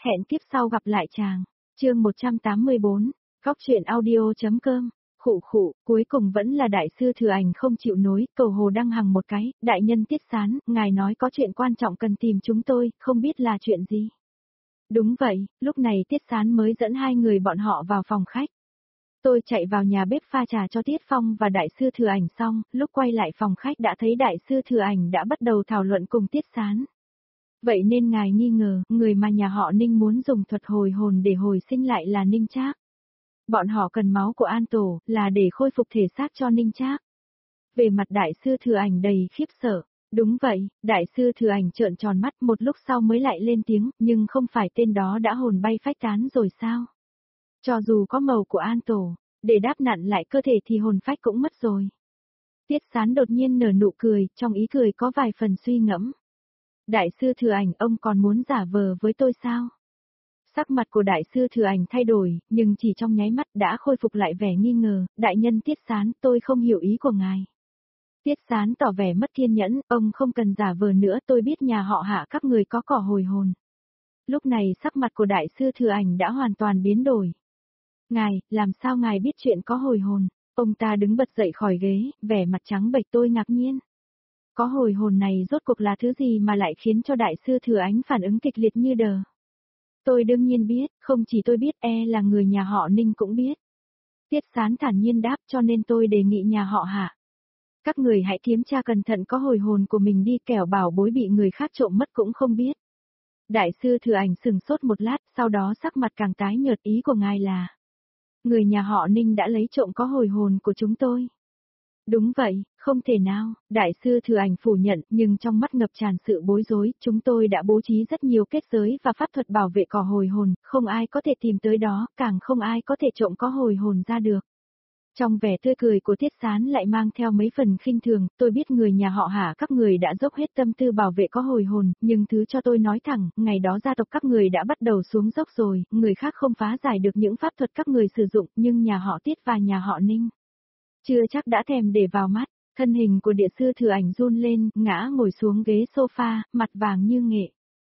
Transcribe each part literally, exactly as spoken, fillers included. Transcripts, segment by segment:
Hẹn kiếp sau gặp lại chàng. Chương một trăm tám mươi bốn, Góc truyện audio.com. Khụ khụ, cuối cùng vẫn là đại sư Thừa Ảnh không chịu nối, cầu Hồ Đăng Hằng một cái, đại nhân Tiết Sán, ngài nói có chuyện quan trọng cần tìm chúng tôi, không biết là chuyện gì. Đúng vậy, lúc này Tiết Sán mới dẫn hai người bọn họ vào phòng khách. Tôi chạy vào nhà bếp pha trà cho Tiết Phong và đại sư Thừa Ảnh xong, lúc quay lại phòng khách đã thấy đại sư Thừa Ảnh đã bắt đầu thảo luận cùng Tiết Sán. Vậy nên ngài nghi ngờ, người mà nhà họ Ninh muốn dùng thuật hồi hồn để hồi sinh lại là Ninh Trác. Bọn họ cần máu của An Tổ, là để khôi phục thể xác cho Ninh Trác. Về mặt đại sư Thừa Ảnh đầy khiếp sợ. Đúng vậy, đại sư Thừa Ảnh trợn tròn mắt một lúc sau mới lại lên tiếng, nhưng không phải tên đó đã hồn bay phách tán rồi sao? Cho dù có màu của An Tổ, để đáp nặn lại cơ thể thì hồn phách cũng mất rồi. Tiết Sán đột nhiên nở nụ cười, trong ý cười có vài phần suy ngẫm. Đại sư Thừa Ảnh, ông còn muốn giả vờ với tôi sao? Sắc mặt của đại sư Thừa Ảnh thay đổi, nhưng chỉ trong nháy mắt đã khôi phục lại vẻ nghi ngờ, đại nhân Tiết Sán, tôi không hiểu ý của ngài. Tiết Sán tỏ vẻ mất kiên nhẫn, ông không cần giả vờ nữa, tôi biết nhà họ Hạ các người có cỏ hồi hồn. Lúc này sắc mặt của đại sư Thừa Ảnh đã hoàn toàn biến đổi. Ngài, làm sao ngài biết chuyện có hồi hồn? Ông ta đứng bật dậy khỏi ghế, vẻ mặt trắng bệch. Tôi ngạc nhiên. Có hồi hồn này rốt cuộc là thứ gì mà lại khiến cho đại sư Thừa Ảnh phản ứng kịch liệt như đờ? Tôi đương nhiên biết, không chỉ tôi biết, e là người nhà họ Ninh cũng biết. Tiết Sán thản nhiên đáp, cho nên tôi đề nghị nhà họ Hạ. Các người hãy kiểm tra cẩn thận có hồi hồn của mình đi, kẻo bảo bối bị người khác trộm mất cũng không biết. Đại sư Thừa Ảnh sừng sốt một lát, sau đó sắc mặt càng tái nhợt. Ý của ngài là người nhà họ Ninh đã lấy trộm có hồi hồn của chúng tôi. Đúng vậy, không thể nào, đại sư Thừa Ảnh phủ nhận, nhưng trong mắt ngập tràn sự bối rối, chúng tôi đã bố trí rất nhiều kết giới và pháp thuật bảo vệ cỏ hồi hồn, không ai có thể tìm tới đó, càng không ai có thể trộm có hồi hồn ra được. Trong vẻ tươi cười của Tiết Sán lại mang theo mấy phần khinh thường, tôi biết người nhà họ Hạ các người đã dốc hết tâm tư bảo vệ có hồi hồn, nhưng thứ cho tôi nói thẳng, ngày đó gia tộc các người đã bắt đầu xuống dốc rồi, người khác không phá giải được những pháp thuật các người sử dụng, nhưng nhà họ Tiết và nhà họ Ninh chưa chắc đã thèm để vào mắt. Thân hình của địa sư Thừa Ảnh run lên, ngã ngồi xuống ghế sofa, mặt vàng như nghệ.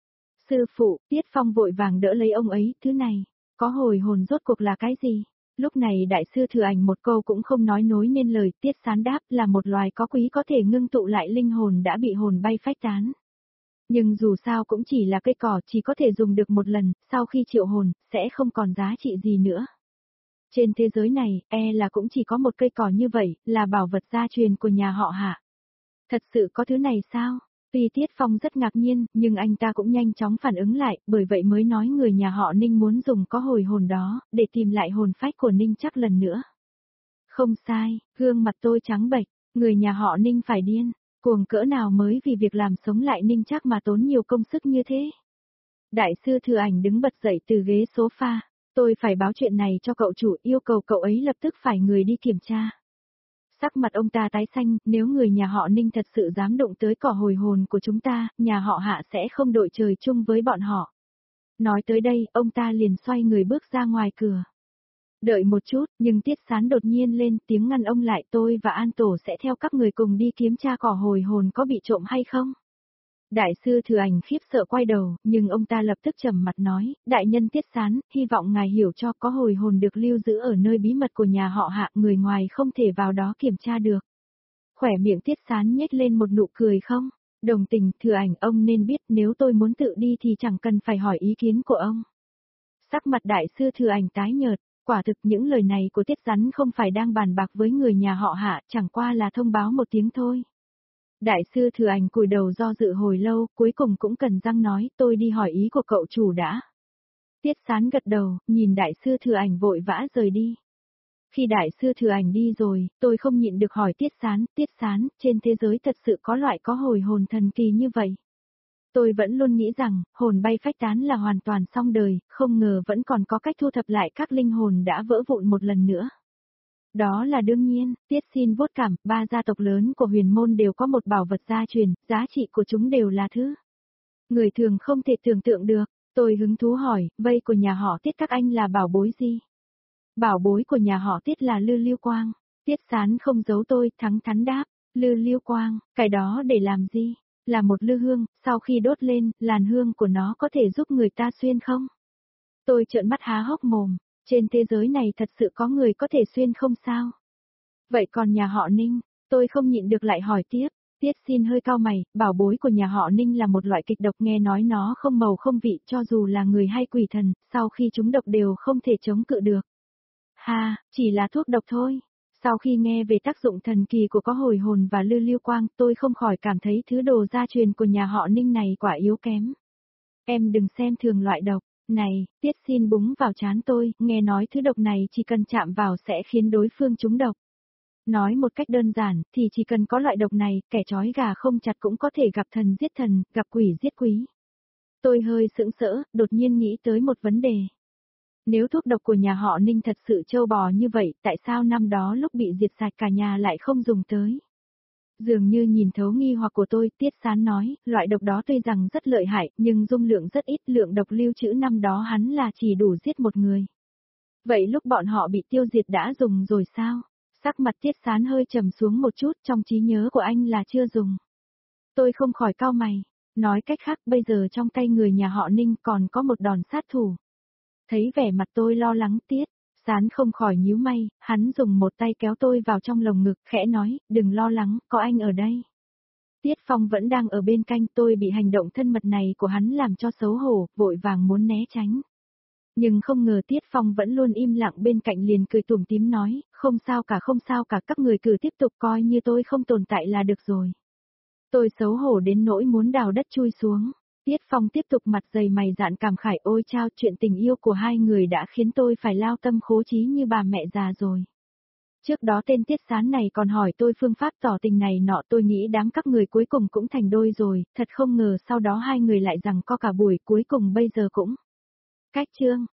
Sư phụ, Tiết Phong vội vàng đỡ lấy ông ấy, thứ này, có hồi hồn rốt cuộc là cái gì? Lúc này đại sư Thừa Ảnh một câu cũng không nói nối nên lời. Tiết Sán đáp là một loài có quý có thể ngưng tụ lại linh hồn đã bị hồn bay phách tán. Nhưng dù sao cũng chỉ là cây cỏ, chỉ có thể dùng được một lần, sau khi triệu hồn, sẽ không còn giá trị gì nữa. Trên thế giới này, e là cũng chỉ có một cây cỏ như vậy, là bảo vật gia truyền của nhà họ Hạ. Thật sự có thứ này sao? Tuy Tiết Phong rất ngạc nhiên, nhưng anh ta cũng nhanh chóng phản ứng lại, bởi vậy mới nói người nhà họ Ninh muốn dùng có hồi hồn đó, để tìm lại hồn phách của Ninh Trác lần nữa. Không sai, gương mặt tôi trắng bệch, người nhà họ Ninh phải điên, cuồng cỡ nào mới vì việc làm sống lại Ninh Trác mà tốn nhiều công sức như thế. Đại sư Thừa Ảnh đứng bật dậy từ ghế sofa, tôi phải báo chuyện này cho cậu chủ, yêu cầu cậu ấy lập tức phải người đi kiểm tra. Sắc mặt ông ta tái xanh, nếu người nhà họ Ninh thật sự dám động tới cỏ hồi hồn của chúng ta, nhà họ Hạ sẽ không đội trời chung với bọn họ. Nói tới đây, ông ta liền xoay người bước ra ngoài cửa. Đợi một chút, nhưng Tiết Sán đột nhiên lên tiếng ngăn ông lại. Tôi và An Tổ sẽ theo các người cùng đi kiểm tra cỏ hồi hồn có bị trộm hay không. Đại sư Thừa Ảnh khiếp sợ quay đầu, nhưng ông ta lập tức trầm mặt nói, đại nhân Tiết Sán, hy vọng ngài hiểu cho, có hồi hồn được lưu giữ ở nơi bí mật của nhà họ Hạ, người ngoài không thể vào đó kiểm tra được. Khỏe miệng Tiết Sán nhếch lên một nụ cười không? Đồng tình, Thừa Ảnh, ông nên biết nếu tôi muốn tự đi thì chẳng cần phải hỏi ý kiến của ông. Sắc mặt đại sư Thừa Ảnh tái nhợt, quả thực những lời này của Tiết Sán không phải đang bàn bạc với người nhà họ Hạ, chẳng qua là thông báo một tiếng thôi. Đại sư Thừa Ảnh cúi đầu do dự hồi lâu, cuối cùng cũng cần răng nói, tôi đi hỏi ý của cậu chủ đã. Tiết Sán gật đầu, nhìn đại sư Thừa Ảnh vội vã rời đi. Khi đại sư Thừa Ảnh đi rồi, tôi không nhịn được hỏi Tiết Sán, Tiết Sán, trên thế giới thật sự có loại có hồi hồn thần kỳ như vậy. Tôi vẫn luôn nghĩ rằng, hồn bay phách tán là hoàn toàn xong đời, không ngờ vẫn còn có cách thu thập lại các linh hồn đã vỡ vụn một lần nữa. Đó là đương nhiên, Tiết xin vuốt cảm, ba gia tộc lớn của huyền môn đều có một bảo vật gia truyền, giá trị của chúng đều là thứ người thường không thể tưởng tượng được. Tôi hứng thú hỏi, vây của nhà họ Tiết các anh là bảo bối gì? Bảo bối của nhà họ Tiết là lư lưu quang. Tiết Sán không giấu tôi, thẳng thắn đáp, lư lưu quang, cái đó để làm gì? Là một lư hương, sau khi đốt lên, làn hương của nó có thể giúp người ta xuyên không? Tôi trợn mắt há hốc mồm, trên thế giới này thật sự có người có thể xuyên không sao? Vậy còn nhà họ Ninh, tôi không nhịn được lại hỏi tiếp. Tiết Xin hơi cau mày, bảo bối của nhà họ Ninh là một loại kịch độc, nghe nói nó không màu không vị, cho dù là người hay quỷ thần, sau khi chúng độc đều không thể chống cự được. Ha, chỉ là thuốc độc thôi. Sau khi nghe về tác dụng thần kỳ của có hồi hồn và lưu lưu quang, tôi không khỏi cảm thấy thứ đồ gia truyền của nhà họ Ninh này quả yếu kém. Em đừng xem thường loại độc này, Tiết Xin búng vào trán tôi, nghe nói thứ độc này chỉ cần chạm vào sẽ khiến đối phương trúng độc. Nói một cách đơn giản, thì chỉ cần có loại độc này, kẻ trói gà không chặt cũng có thể gặp thần giết thần, gặp quỷ giết quý. Tôi hơi sững sỡ, đột nhiên nghĩ tới một vấn đề. Nếu thuốc độc của nhà họ Ninh thật sự trâu bò như vậy, tại sao năm đó lúc bị diệt sạch cả nhà lại không dùng tới? Dường như nhìn thấu nghi hoặc của tôi, Tiết Sán nói, loại độc đó tuy rằng rất lợi hại, nhưng dung lượng rất ít, lượng độc lưu trữ năm đó hắn là chỉ đủ giết một người. Vậy lúc bọn họ bị tiêu diệt đã dùng rồi sao? Sắc mặt Tiết Sán hơi trầm xuống một chút, trong trí nhớ của anh là chưa dùng. Tôi không khỏi cau mày, nói cách khác bây giờ trong tay người nhà họ Ninh còn có một đòn sát thủ. Thấy vẻ mặt tôi lo lắng, Tiết Sán không khỏi nhíu mày, hắn dùng một tay kéo tôi vào trong lồng ngực, khẽ nói, đừng lo lắng, có anh ở đây. Tiết Phong vẫn đang ở bên cạnh, tôi bị hành động thân mật này của hắn làm cho xấu hổ, vội vàng muốn né tránh. Nhưng không ngờ Tiết Phong vẫn luôn im lặng bên cạnh, liền cười tủm tím nói, không sao cả không sao cả, các người cứ tiếp tục, coi như tôi không tồn tại là được rồi. Tôi xấu hổ đến nỗi muốn đào đất chui xuống. Tiết Phong tiếp tục mặt dày mày dạn cảm khải, ôi chao, chuyện tình yêu của hai người đã khiến tôi phải lao tâm khố trí như bà mẹ già rồi. Trước đó tên Tiết Sán này còn hỏi tôi phương pháp tỏ tình này nọ, tôi nghĩ đám các người cuối cùng cũng thành đôi rồi, thật không ngờ sau đó hai người lại rằng co cả buổi, cuối cùng bây giờ cũng cách chương.